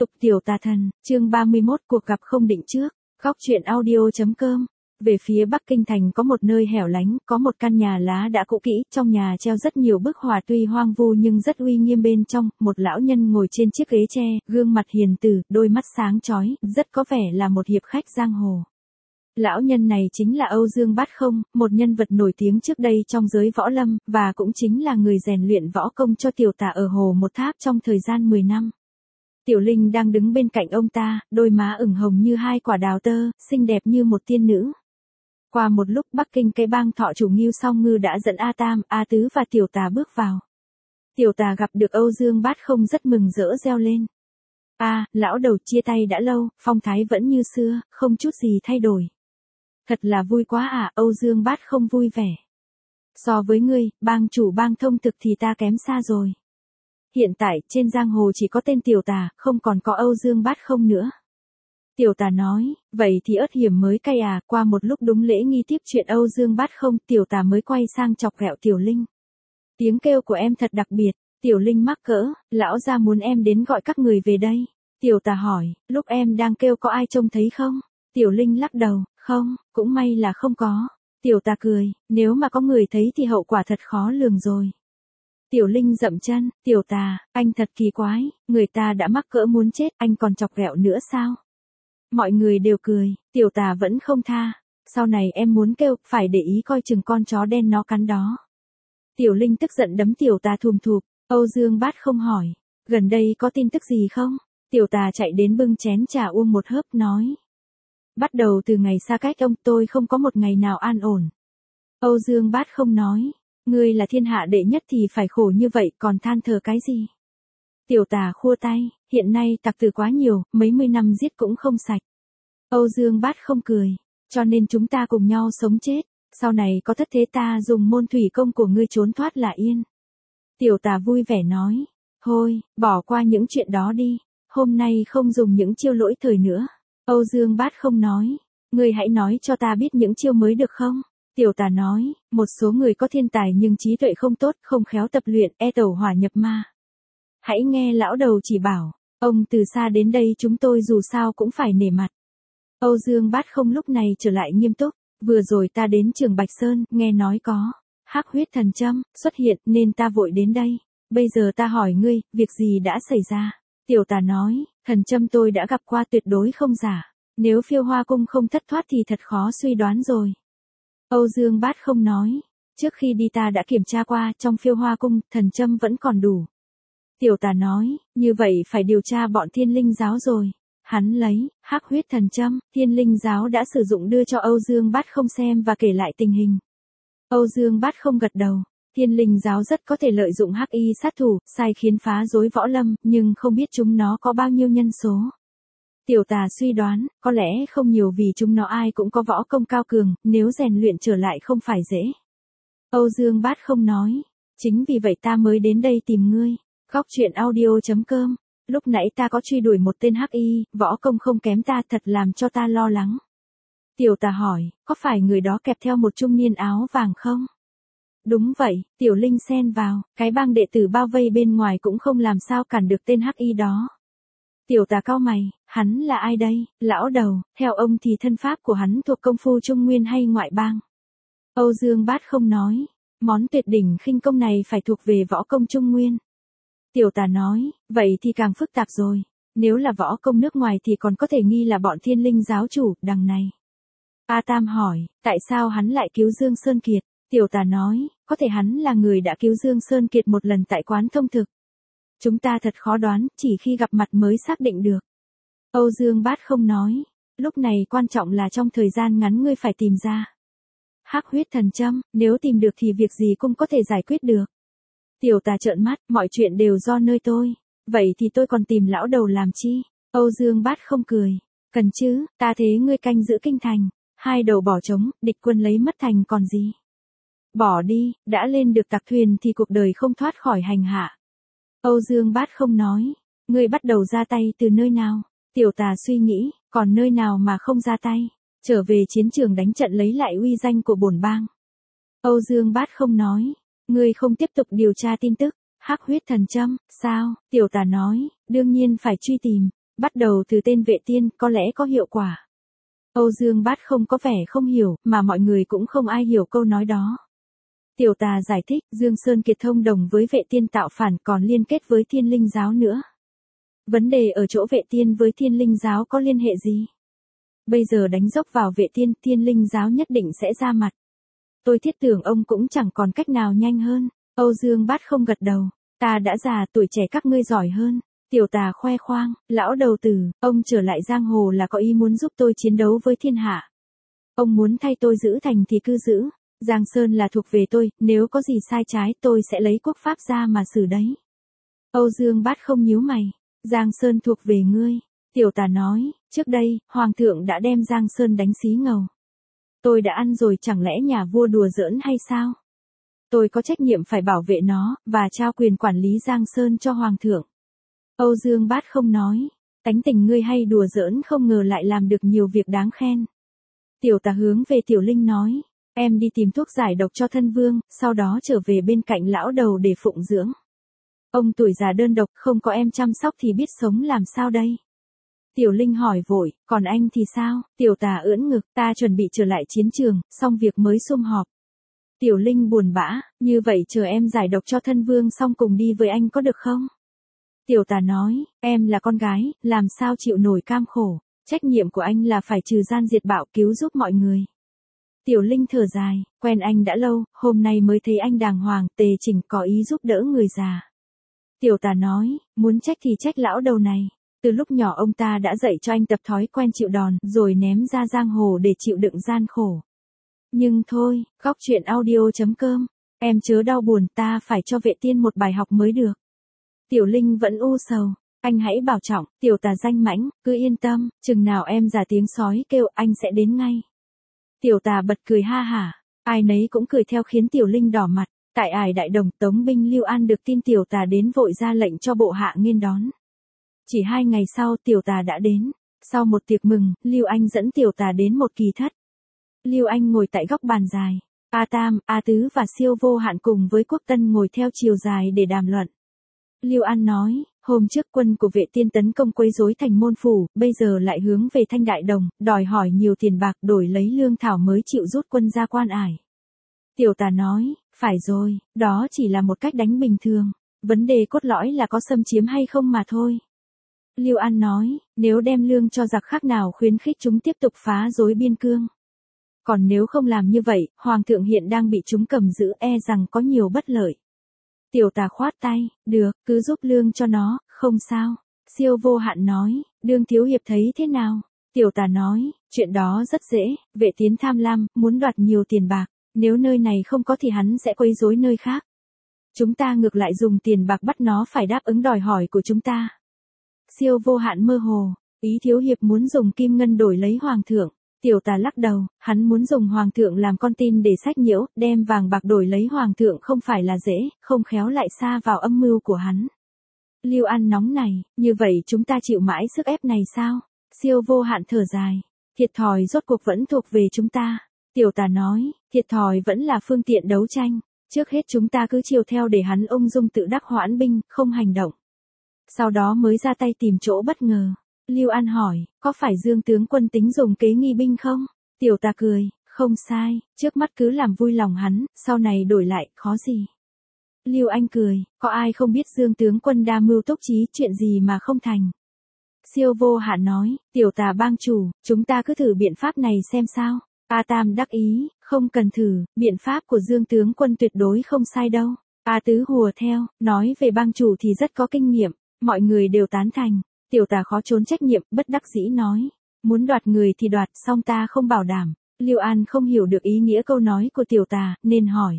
Tục tiểu tà thần, chương 31 cuộc gặp không định trước, góc truyện audio.com. Về phía Bắc Kinh thành có một nơi hẻo lánh, có một căn nhà lá đã cũ kỹ, trong nhà treo rất nhiều bức họa tuy hoang vu nhưng rất uy nghiêm bên trong, một lão nhân ngồi trên chiếc ghế tre, gương mặt hiền từ, đôi mắt sáng chói, rất có vẻ là một hiệp khách giang hồ. Lão nhân này chính là Âu Dương Bát Không, một nhân vật nổi tiếng trước đây trong giới võ lâm, và cũng chính là người rèn luyện võ công cho tiểu tà ở Hồ Một Tháp trong thời gian 10 năm. Tiểu Linh đang đứng bên cạnh ông ta, đôi má ửng hồng như hai quả đào tơ, xinh đẹp như một tiên nữ. Qua một lúc Bắc Kinh cái bang Thọ chủ Ngưu Song Ngư đã dẫn A Tam, A Tứ và tiểu tà bước vào. Tiểu tà gặp được Âu Dương Bát Không rất mừng rỡ reo lên. Lão đầu, chia tay đã lâu, phong thái vẫn như xưa, không chút gì thay đổi. Thật là vui quá à, Âu Dương Bát Không vui vẻ. So với ngươi, bang chủ bang Thông Thực thì ta kém xa rồi. Hiện tại, trên giang hồ chỉ có tên tiểu tà, không còn có Âu Dương Bát Không nữa. Tiểu tà nói, vậy thì ớt hiểm mới cay à, qua một lúc đúng lễ nghi tiếp chuyện Âu Dương Bát Không, tiểu tà mới quay sang chọc ghẹo Tiểu Linh. Tiếng kêu của em thật đặc biệt, Tiểu Linh mắc cỡ, lão gia muốn em đến gọi các người về đây. Tiểu tà hỏi, lúc em đang kêu có ai trông thấy không? Tiểu Linh lắc đầu, không, cũng may là không có. Tiểu tà cười, nếu mà có người thấy thì hậu quả thật khó lường rồi. Tiểu Linh dậm chân, tiểu tà, anh thật kỳ quái, người ta đã mắc cỡ muốn chết, anh còn chọc ghẹo nữa sao? Mọi người đều cười, tiểu tà vẫn không tha. Sau này em muốn kêu, phải để ý coi chừng con chó đen nó cắn đó. Tiểu Linh tức giận đấm tiểu tà thùm thụp. Âu Dương Bát Không hỏi, gần đây có tin tức gì không? Tiểu tà chạy đến bưng chén trà uống một hớp nói. Bắt đầu từ ngày xa cách ông, tôi không có một ngày nào an ổn. Âu Dương Bát Không nói, ngươi là thiên hạ đệ nhất thì phải khổ như vậy, còn than thở cái gì? Tiểu tà khua tay, hiện nay tặc tử quá nhiều, mấy mươi năm giết cũng không sạch. Âu Dương Bát Không cười, cho nên chúng ta cùng nhau sống chết, sau này có thất thế ta dùng môn thủy công của ngươi trốn thoát là yên. Tiểu tà vui vẻ nói, thôi, bỏ qua những chuyện đó đi, hôm nay không dùng những chiêu lỗi thời nữa. Âu Dương Bát Không nói, ngươi hãy nói cho ta biết những chiêu mới được không? Tiểu tà nói, một số người có thiên tài nhưng trí tuệ không tốt, không khéo tập luyện, tẩu hỏa nhập ma. Hãy nghe lão đầu chỉ bảo, ông từ xa đến đây chúng tôi dù sao cũng phải nể mặt. Âu Dương Bát Không lúc này trở lại nghiêm túc, vừa rồi ta đến Trường Bạch Sơn, nghe nói có hắc huyết thần châm xuất hiện nên ta vội đến đây. Bây giờ ta hỏi ngươi, việc gì đã xảy ra? Tiểu tà nói, thần châm tôi đã gặp qua tuyệt đối không giả. Nếu Phiêu Hoa Cung không thất thoát thì thật khó suy đoán rồi. Âu Dương Bát Không nói, trước khi đi ta đã kiểm tra qua, trong Phiêu Hoa Cung, thần châm vẫn còn đủ. Tiểu tà nói, như vậy phải điều tra bọn Thiên Linh giáo rồi. Hắn lấy hắc huyết thần châm, Thiên Linh giáo đã sử dụng đưa cho Âu Dương Bát Không xem và kể lại tình hình. Âu Dương Bát Không gật đầu. Thiên Linh giáo rất có thể lợi dụng hắc y sát thủ, sai khiến phá rối võ lâm, nhưng không biết chúng nó có bao nhiêu nhân số. Tiểu tà suy đoán, có lẽ không nhiều vì chúng nó ai cũng có võ công cao cường, nếu rèn luyện trở lại không phải dễ. Âu Dương Bát Không nói, chính vì vậy ta mới đến đây tìm ngươi. Góc truyện audio.com. Lúc nãy ta có truy đuổi một tên hắc y, võ công không kém ta, thật làm cho ta lo lắng. Tiểu tà hỏi, có phải người đó kẹp theo một trung niên áo vàng không? Đúng vậy, Tiểu Linh xen vào, cái bang đệ tử bao vây bên ngoài cũng không làm sao cản được tên hắc y đó. Tiểu tà cau mày, hắn là ai đây? Lão đầu, theo ông thì thân pháp của hắn thuộc công phu Trung Nguyên hay ngoại bang? Âu Dương Bát Không nói, món tuyệt đỉnh khinh công này phải thuộc về võ công Trung Nguyên. Tiểu tà nói, vậy thì càng phức tạp rồi. Nếu là võ công nước ngoài thì còn có thể nghi là bọn Thiên Linh giáo chủ, đằng này. A Tam hỏi, tại sao hắn lại cứu Dương Sơn Kiệt? Tiểu tà nói, có thể hắn là người đã cứu Dương Sơn Kiệt một lần tại quán Thông Thực. Chúng ta thật khó đoán, chỉ khi gặp mặt mới xác định được. Âu Dương Bát Không nói, lúc này quan trọng là trong thời gian ngắn ngươi phải tìm ra hắc huyết thần châm, nếu tìm được thì việc gì cũng có thể giải quyết được. Tiểu tà trợn mắt, mọi chuyện đều do nơi tôi. Vậy thì tôi còn tìm lão đầu làm chi? Âu Dương Bát Không cười. Cần chứ, ta thế ngươi canh giữ kinh thành. Hai đầu bỏ trống, địch quân lấy mất thành còn gì? Bỏ đi, đã lên được tặc thuyền thì cuộc đời không thoát khỏi hành hạ. Âu Dương Bát Không nói, ngươi bắt đầu ra tay từ nơi nào? Tiểu tà suy nghĩ, còn nơi nào mà không ra tay? Trở về chiến trường đánh trận lấy lại uy danh của bổn bang. Âu Dương Bát Không nói, ngươi không tiếp tục điều tra tin tức, hắc huyết thần châm, sao? Tiểu tà nói, đương nhiên phải truy tìm. Bắt đầu từ tên Vệ Tiên, có lẽ có hiệu quả. Âu Dương Bát không có vẻ không hiểu, mà mọi người cũng không ai hiểu câu nói đó. Tiểu Tà giải thích, Dương Sơn Kiệt thông đồng với Vệ Tiên tạo phản còn liên kết với Thiên Linh giáo nữa. Vấn đề ở chỗ Vệ Tiên với Thiên Linh giáo có liên hệ gì? Bây giờ đánh dốc vào Vệ Tiên, Thiên Linh giáo nhất định sẽ ra mặt. Tôi thiết tưởng ông cũng chẳng còn cách nào nhanh hơn. Âu Dương Bát không gật đầu. Ta đã già, tuổi trẻ các ngươi giỏi hơn. Tiểu Tà khoe khoang, lão đầu tử, ông trở lại giang hồ là có ý muốn giúp tôi chiến đấu với thiên hạ. Ông muốn thay tôi giữ thành thì cứ giữ. Giang Sơn là thuộc về tôi, nếu có gì sai trái tôi sẽ lấy quốc pháp ra mà xử đấy. Âu Dương Bát không nhíu mày. Giang Sơn thuộc về ngươi. Tiểu Tà nói, trước đây, Hoàng thượng đã đem Giang Sơn đánh xí ngầu. Tôi đã ăn rồi, chẳng lẽ nhà vua đùa giỡn hay sao? Tôi có trách nhiệm phải bảo vệ nó, và trao quyền quản lý Giang Sơn cho Hoàng thượng. Âu Dương Bát không nói, tánh tình ngươi hay đùa giỡn không ngờ lại làm được nhiều việc đáng khen. Tiểu Tà hướng về Tiểu Linh nói, em đi tìm thuốc giải độc cho thân vương, sau đó trở về bên cạnh lão đầu để phụng dưỡng. Ông tuổi già đơn độc, không có em chăm sóc thì biết sống làm sao đây? Tiểu Linh hỏi vội, còn anh thì sao? Tiểu Tà ưỡn ngực, ta chuẩn bị trở lại chiến trường, xong việc mới sum họp. Tiểu Linh buồn bã, như vậy chờ em giải độc cho thân vương xong cùng đi với anh có được không? Tiểu Tà nói, em là con gái, làm sao chịu nổi cam khổ, trách nhiệm của anh là phải trừ gian diệt bạo cứu giúp mọi người. Tiểu Linh thở dài, quen anh đã lâu, hôm nay mới thấy anh đàng hoàng, tề chỉnh có ý giúp đỡ người già. Tiểu Tà nói, muốn trách thì trách lão đầu này. Từ lúc nhỏ ông ta đã dạy cho anh tập thói quen chịu đòn, rồi ném ra giang hồ để chịu đựng gian khổ. Nhưng thôi, góc chuyện audio.com, em chớ đau buồn, ta phải cho Vệ Tiên một bài học mới được. Tiểu Linh vẫn u sầu, anh hãy bảo trọng, Tiểu Tà danh mãnh, cứ yên tâm, chừng nào em già tiếng sói kêu anh sẽ đến ngay. Tiểu Tà bật cười ha hả, ai nấy cũng cười theo khiến Tiểu Linh đỏ mặt. Tại Ải Đại Đồng, Tống binh Lưu An được tin Tiểu Tà đến vội ra lệnh cho bộ hạ nghênh đón. Chỉ 2 ngày sau Tiểu Tà đã đến. Sau một tiệc mừng, Lưu Anh dẫn Tiểu Tà đến một kỳ thất. Lưu Anh ngồi tại góc bàn dài. A Tam, A Tứ và Siêu Vô Hạn cùng với Quốc Tân ngồi theo chiều dài để đàm luận. Lưu An nói, hôm trước quân của Vệ Tiên tấn công quấy rối thành môn phủ, bây giờ lại hướng về Thanh Đại Đồng, đòi hỏi nhiều tiền bạc đổi lấy lương thảo mới chịu rút quân ra Quan Ải. Tiểu Tà nói, phải rồi, đó chỉ là một cách đánh bình thường. Vấn đề cốt lõi là có xâm chiếm hay không mà thôi. Lưu An nói, nếu đem lương cho giặc khác nào khuyến khích chúng tiếp tục phá rối biên cương. Còn nếu không làm như vậy, Hoàng thượng hiện đang bị chúng cầm giữ e rằng có nhiều bất lợi. Tiểu Tà khoát tay, được, cứ giúp lương cho nó, không sao. Siêu Vô Hạn nói, Đương thiếu hiệp thấy thế nào? Tiểu Tà nói, chuyện đó rất dễ, Vệ Tiến tham lam, muốn đoạt nhiều tiền bạc. Nếu nơi này không có thì hắn sẽ quấy rối nơi khác. Chúng ta ngược lại dùng tiền bạc bắt nó phải đáp ứng đòi hỏi của chúng ta. Siêu Vô Hạn mơ hồ, ý thiếu hiệp muốn dùng kim ngân đổi lấy Hoàng thượng. Tiểu Tà lắc đầu, hắn muốn dùng Hoàng thượng làm con tin để sách nhiễu, đem vàng bạc đổi lấy Hoàng thượng không phải là dễ, không khéo lại xa vào âm mưu của hắn. Lưu An nóng này, như vậy chúng ta chịu mãi sức ép này sao? Siêu Vô Hạn thở dài, thiệt thòi rốt cuộc vẫn thuộc về chúng ta. Tiểu Tà nói, thiệt thòi vẫn là phương tiện đấu tranh. Trước hết chúng ta cứ chiều theo để hắn ung dung tự đắc hoãn binh, không hành động. Sau đó mới ra tay tìm chỗ bất ngờ. Lưu An hỏi, có phải Dương tướng quân tính dùng kế nghi binh không? Tiểu Tà cười, không sai, trước mắt cứ làm vui lòng hắn, sau này đổi lại, khó gì. Lưu Anh cười, có ai không biết Dương tướng quân đa mưu túc trí, chuyện gì mà không thành. Siêu Vô Hạn nói, Tiểu Tà bang chủ, chúng ta cứ thử biện pháp này xem sao. A Tam đắc ý, không cần thử, biện pháp của Dương tướng quân tuyệt đối không sai đâu. A Tứ hùa theo, nói về bang chủ thì rất có kinh nghiệm, mọi người đều tán thành. Tiểu Tà khó trốn trách nhiệm, bất đắc dĩ nói, muốn đoạt người thì đoạt, song ta không bảo đảm. Lưu An không hiểu được ý nghĩa câu nói của Tiểu Tà, nên hỏi.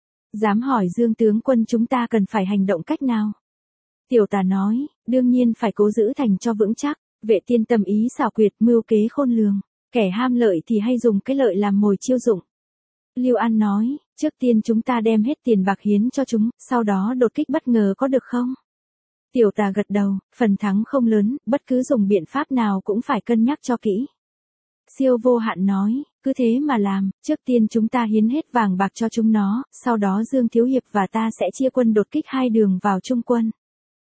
Dám hỏi Dương tướng quân chúng ta cần phải hành động cách nào? Tiểu Tà nói, đương nhiên phải cố giữ thành cho vững chắc, Vệ Tiên tâm ý xảo quyệt, mưu kế khôn lường. Kẻ ham lợi thì hay dùng cái lợi làm mồi chiêu dụng. Lưu An nói, trước tiên chúng ta đem hết tiền bạc hiến cho chúng, sau đó đột kích bất ngờ có được không? Tiểu Tà gật đầu, phần thắng không lớn, bất cứ dùng biện pháp nào cũng phải cân nhắc cho kỹ. Siêu Vô Hạn nói, cứ thế mà làm, trước tiên chúng ta hiến hết vàng bạc cho chúng nó, sau đó Dương thiếu hiệp và ta sẽ chia quân đột kích 2 đường vào trung quân.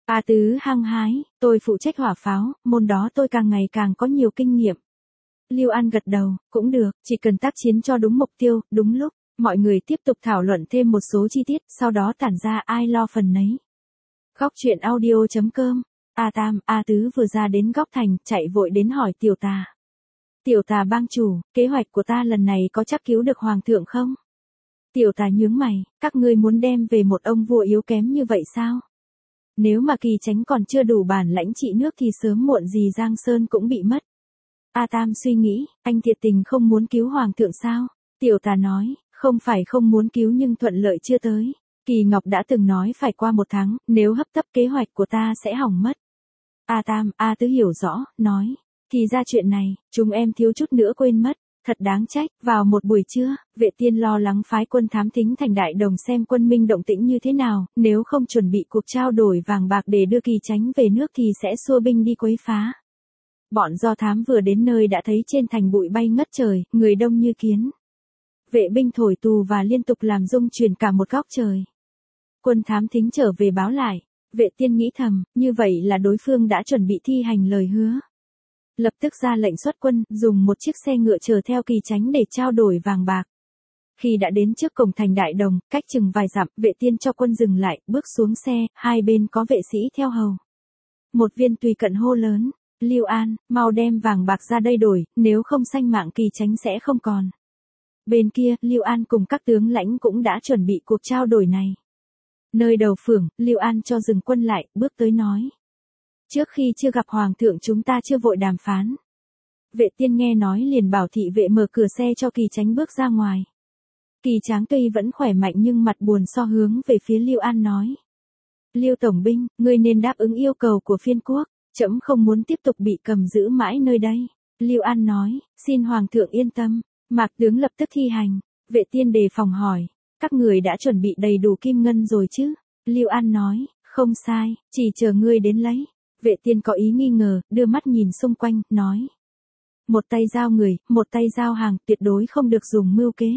A Tứ hăng hái, tôi phụ trách hỏa pháo, môn đó tôi càng ngày càng có nhiều kinh nghiệm. Lưu An gật đầu, cũng được, chỉ cần tác chiến cho đúng mục tiêu, đúng lúc. Mọi người tiếp tục thảo luận thêm một số chi tiết, sau đó tản ra ai lo phần nấy. Góc truyện audio.com. A Tam, A Tứ vừa ra đến góc thành, chạy vội đến hỏi Tiểu Tà. Tiểu Tà bang chủ, kế hoạch của ta lần này có chắc cứu được hoàng thượng không? Tiểu Tà nhướng mày, các ngươi muốn đem về một ông vua yếu kém như vậy sao? Nếu mà Kỳ Chánh còn chưa đủ bản lãnh trị nước thì sớm muộn gì Giang Sơn cũng bị mất. A Tam suy nghĩ, anh thiệt tình không muốn cứu hoàng thượng sao? Tiểu Tà nói, không phải không muốn cứu nhưng thuận lợi chưa tới. Kỳ Ngọc đã từng nói phải qua 1 tháng, nếu hấp tấp kế hoạch của ta sẽ hỏng mất. A Tam, A Tứ hiểu rõ, nói, thì ra chuyện này, chúng em thiếu chút nữa quên mất. Thật đáng trách, vào một buổi trưa, Vệ Tiên lo lắng phái quân thám thính thành Đại Đồng xem quân Minh động tĩnh như thế nào, nếu không chuẩn bị cuộc trao đổi vàng bạc để đưa Kỳ Chánh về nước thì sẽ xua binh đi quấy phá. Bọn do thám vừa đến nơi đã thấy trên thành bụi bay ngất trời, người đông như kiến. Vệ binh thổi tù và liên tục làm rung chuyển cả một góc trời. Quân thám thính trở về báo lại, Vệ Tiên nghĩ thầm, như vậy là đối phương đã chuẩn bị thi hành lời hứa. Lập tức ra lệnh xuất quân, dùng một chiếc xe ngựa chở theo Kỳ Chánh để trao đổi vàng bạc. Khi đã đến trước cổng thành Đại Đồng, cách chừng vài dặm, Vệ Tiên cho quân dừng lại, bước xuống xe, hai bên có vệ sĩ theo hầu. Một viên tùy cận hô lớn, Lưu An, mau đem vàng bạc ra đây đổi, nếu không sanh mạng Kỳ Chánh sẽ không còn. Bên kia, Lưu An cùng các tướng lãnh cũng đã chuẩn bị cuộc trao đổi này. Nơi đầu phường, Lưu An cho dừng quân lại, bước tới nói. Trước khi chưa gặp hoàng thượng chúng ta chưa vội đàm phán. Vệ Tiên nghe nói liền bảo thị vệ mở cửa xe cho Kỳ Chánh bước ra ngoài. Kỳ Tráng tuy vẫn khỏe mạnh nhưng mặt buồn so hướng về phía Lưu An nói. Lưu Tổng binh, ngươi nên đáp ứng yêu cầu của phiên quốc, trẫm không muốn tiếp tục bị cầm giữ mãi nơi đây. Lưu An nói, xin hoàng thượng yên tâm. Mạc tướng lập tức thi hành. Vệ Tiên đề phòng hỏi, các người đã chuẩn bị đầy đủ kim ngân rồi chứ? Lưu An nói, không sai, chỉ chờ ngươi đến lấy. Vệ Tiên có ý nghi ngờ, đưa mắt nhìn xung quanh, nói. Một tay giao người, một tay giao hàng, tuyệt đối không được dùng mưu kế.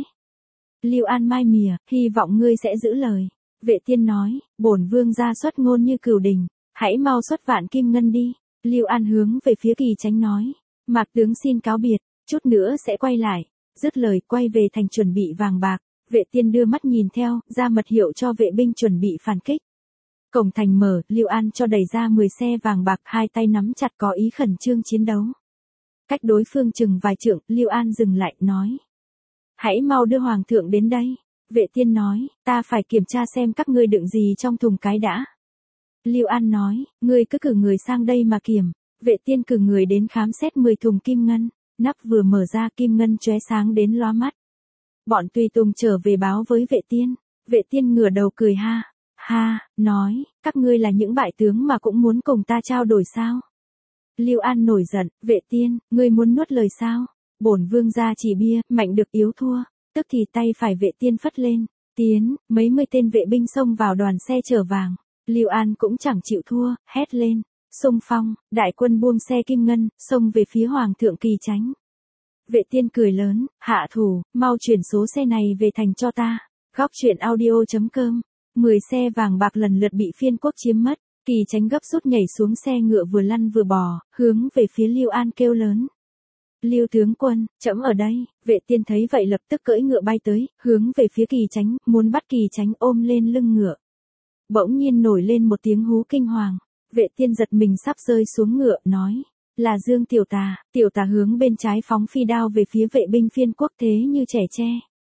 Lưu An mai mỉa, hy vọng ngươi sẽ giữ lời. Vệ Tiên nói, bổn vương gia xuất ngôn như cửu đình, hãy mau xuất vạn kim ngân đi. Lưu An hướng về phía Kỳ Chánh nói, Mạc tướng xin cáo biệt, chút nữa sẽ quay lại. Dứt lời quay về thành chuẩn bị vàng bạc. Vệ Tiên đưa mắt nhìn theo, ra mật hiệu cho vệ binh chuẩn bị phản kích. Cổng thành mở, Lưu An cho đẩy ra 10 xe vàng bạc, hai tay nắm chặt có ý khẩn trương chiến đấu. Cách đối phương chừng vài trượng, Lưu An dừng lại, nói. Hãy mau đưa hoàng thượng đến đây. Vệ Tiên nói, ta phải kiểm tra xem các ngươi đựng gì trong thùng cái đã. Lưu An nói, ngươi cứ cử người sang đây mà kiểm. Vệ Tiên cử người đến khám xét 10 thùng kim ngân. Nắp vừa mở ra kim ngân chóe sáng đến lóa mắt. Bọn tùy tùng trở về báo với Vệ Tiên. Vệ Tiên ngửa đầu cười ha. Ha, nói, các ngươi là những bại tướng mà cũng muốn cùng ta trao đổi sao? Lưu An nổi giận, Vệ Tiên, ngươi muốn nuốt lời sao? Bổn vương gia chỉ bia, mạnh được yếu thua. Tức thì tay phải Vệ Tiên phất lên, tiến, mấy mươi tên vệ binh xông vào đoàn xe chở vàng. Lưu An cũng chẳng chịu thua, hét lên, xung phong, đại quân buông xe kim ngân, xông về phía hoàng thượng Kỳ Chánh. Vệ Tiên cười lớn, hạ thủ, mau chuyển số xe này về thành cho ta. Góc truyện audio.com. 10 xe vàng bạc lần lượt bị phiên quốc chiếm mất. Kỳ Chánh gấp rút nhảy xuống xe ngựa vừa lăn vừa bò, hướng về phía Lưu An kêu lớn. Lưu tướng quân, trẫm ở đây. Vệ Tiên thấy vậy lập tức cưỡi ngựa bay tới, hướng về phía Kỳ Chánh, muốn bắt Kỳ Chánh ôm lên lưng ngựa. Bỗng nhiên nổi lên một tiếng hú kinh hoàng. Vệ Tiên giật mình sắp rơi xuống ngựa, nói. Là Dương Tiểu Tà hướng bên trái phóng phi đao về phía vệ binh phiên quốc thế như trẻ tre.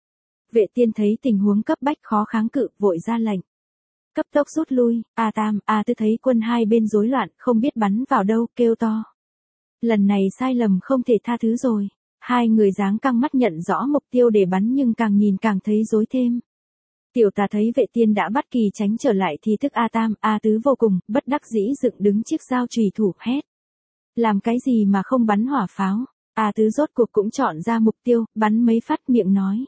Vệ Tiên thấy tình huống cấp bách khó kháng cự, vội ra lệnh. Cấp tốc rút lui, A Tam, A Tứ thấy quân hai bên rối loạn, không biết bắn vào đâu, kêu to. Lần này sai lầm không thể tha thứ rồi. Hai người giáng căng mắt nhận rõ mục tiêu để bắn nhưng càng nhìn càng thấy rối thêm. Tiểu Tà thấy Vệ Tiên đã bắt Kỳ Chánh trở lại thì tức A Tam, A Tứ vô cùng, bất đắc dĩ dựng đứng chiếc dao chùy thủ hét. Làm cái gì mà không bắn hỏa pháo? A Tứ rốt cuộc cũng chọn ra mục tiêu, bắn mấy phát miệng nói.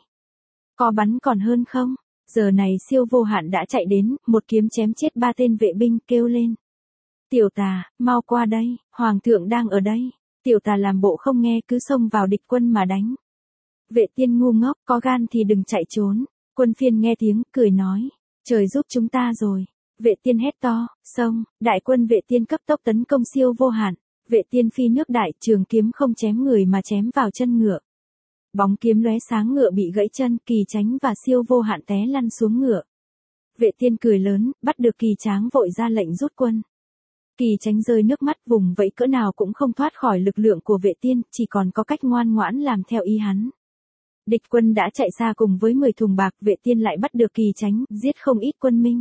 Có bắn còn hơn không? Giờ này Siêu Vô Hạn đã chạy đến, một kiếm chém chết 3 tên vệ binh, kêu lên. Tiểu Tà, mau qua đây, hoàng thượng đang ở đây. Tiểu Tà làm bộ không nghe cứ xông vào địch quân mà đánh. Vệ Tiên ngu ngốc, có gan thì đừng chạy trốn. Quân phiên nghe tiếng, cười nói. Trời giúp chúng ta rồi. Vệ tiên hét to, xông, đại quân vệ tiên cấp tốc tấn công Siêu Vô Hạn. Vệ tiên phi nước đại, trường kiếm không chém người mà chém vào chân ngựa. Bóng kiếm lóe sáng, ngựa bị gãy chân, Kỳ Chánh và Siêu Vô Hạn té lăn xuống ngựa. Vệ tiên cười lớn, bắt được Kỳ Tráng vội ra lệnh rút quân. Kỳ Chánh rơi nước mắt, vùng vẫy cỡ nào cũng không thoát khỏi lực lượng của vệ tiên, chỉ còn có cách ngoan ngoãn làm theo ý hắn. Địch quân đã chạy xa cùng với 10 thùng bạc, vệ tiên lại bắt được Kỳ Chánh, giết không ít quân Minh.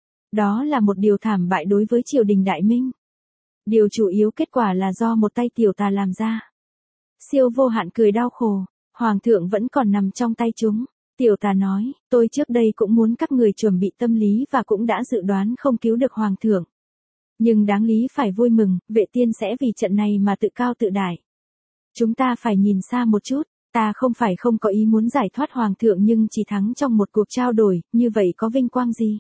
Đó là một điều thảm bại đối với triều đình Đại Minh. Điều chủ yếu kết quả là do một tay tiểu tà làm ra. Siêu Vô Hạn cười đau khổ, hoàng thượng vẫn còn nằm trong tay chúng. Tiểu tà nói, tôi trước đây cũng muốn các người chuẩn bị tâm lý và cũng đã dự đoán không cứu được hoàng thượng. Nhưng đáng lý phải vui mừng, vệ tiên sẽ vì trận này mà tự cao tự đại. Chúng ta phải nhìn xa một chút, ta không phải không có ý muốn giải thoát hoàng thượng nhưng chỉ thắng trong một cuộc trao đổi, như vậy có vinh quang gì?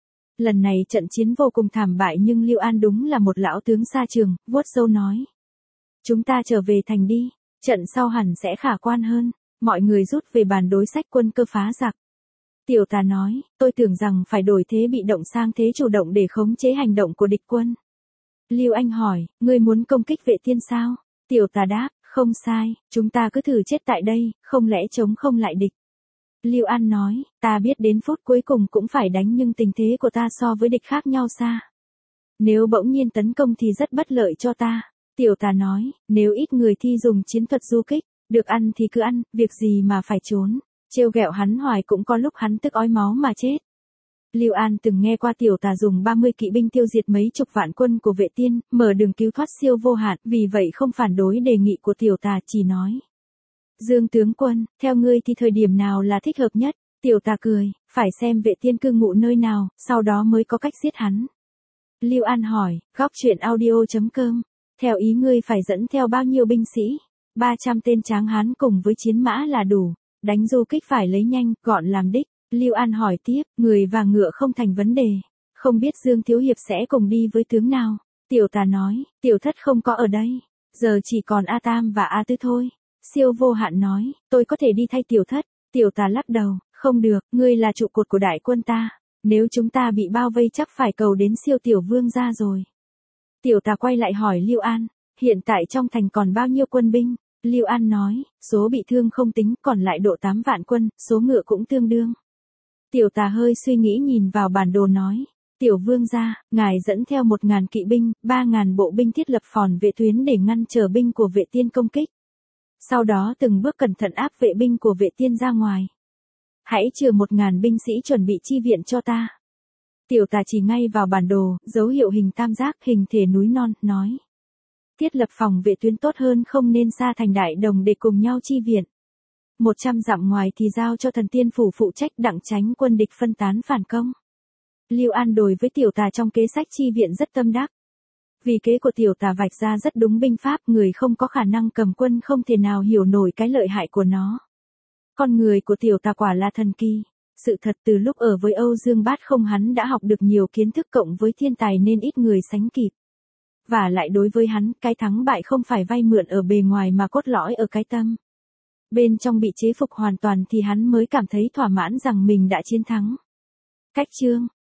Lần này trận chiến vô cùng thảm bại nhưng Lưu An đúng là một lão tướng xa trường, vuốt râu nói. Chúng ta trở về thành đi, trận sau hẳn sẽ khả quan hơn, mọi người rút về bàn đối sách quân cơ phá giặc. Tiểu tà nói, tôi tưởng rằng phải đổi thế bị động sang thế chủ động để khống chế hành động của địch quân. Lưu Anh hỏi, ngươi muốn công kích vệ tiên sao? Tiểu tà đáp, không sai, chúng ta cứ thử chết tại đây, không lẽ chống không lại địch. Lưu An nói, ta biết đến phút cuối cùng cũng phải đánh nhưng tình thế của ta so với địch khác nhau xa. Nếu bỗng nhiên tấn công thì rất bất lợi cho ta. Tiểu tà nói, nếu ít người thi dùng chiến thuật du kích, được ăn thì cứ ăn, việc gì mà phải trốn. Trêu ghẹo hắn hoài cũng có lúc hắn tức ói máu mà chết. Lưu An từng nghe qua tiểu tà dùng 30 kỵ binh tiêu diệt mấy chục vạn quân của vệ tiên, mở đường cứu thoát Siêu Vô Hạn, vì vậy không phản đối đề nghị của tiểu tà, chỉ nói. Dương tướng quân, theo ngươi thì thời điểm nào là thích hợp nhất? Tiểu tà cười, phải xem vệ tiên cư ngụ nơi nào, sau đó mới có cách giết hắn. Lưu An hỏi, góc truyện audio.com, theo ý ngươi phải dẫn theo bao nhiêu binh sĩ? 300 tên tráng hán cùng với chiến mã là đủ, đánh du kích phải lấy nhanh, gọn làm đích. Lưu An hỏi tiếp, người và ngựa không thành vấn đề, không biết Dương Thiếu Hiệp sẽ cùng đi với tướng nào? Tiểu tà nói, tiểu thất không có ở đây, giờ chỉ còn A Tam và A Tứ thôi. Siêu Vô Hạn nói, tôi có thể đi thay tiểu thất. Tiểu tà lắc đầu, không được, ngươi là trụ cột của đại quân ta. Nếu chúng ta bị bao vây chắc phải cầu đến Siêu Tiểu Vương ra rồi. Tiểu tà quay lại hỏi Lưu An, hiện tại trong thành còn bao nhiêu quân binh? Lưu An nói, số bị thương không tính, còn lại độ 8 vạn quân, số ngựa cũng tương đương. Tiểu tà hơi suy nghĩ nhìn vào bản đồ nói, Tiểu Vương gia, ngài dẫn theo 1.000 kỵ binh, 3.000 bộ binh thiết lập phòn vệ tuyến để ngăn trở binh của vệ tiên công kích. Sau đó từng bước cẩn thận áp vệ binh của vệ tiên ra ngoài. Hãy trừ 1.000 binh sĩ chuẩn bị chi viện cho ta. Tiểu tà chỉ ngay vào bản đồ, dấu hiệu hình tam giác, hình thể núi non, nói. Thiết lập phòng vệ tuyến tốt hơn không nên xa thành đại đồng để cùng nhau chi viện. 100 dặm ngoài thì giao cho thần tiên phủ phụ trách đặng tránh quân địch phân tán phản công. Lưu An đối với tiểu tà trong kế sách chi viện rất tâm đắc. Vì kế của tiểu tà vạch ra rất đúng binh pháp, người không có khả năng cầm quân không thể nào hiểu nổi cái lợi hại của nó. Con người của tiểu tà quả là thần kỳ. Sự thật từ lúc ở với Âu Dương Bát Không hắn đã học được nhiều kiến thức cộng với thiên tài nên ít người sánh kịp. Và lại đối với hắn, cái thắng bại không phải vay mượn ở bề ngoài mà cốt lõi ở cái tâm. Bên trong bị chế phục hoàn toàn thì hắn mới cảm thấy thỏa mãn rằng mình đã chiến thắng. Cách chương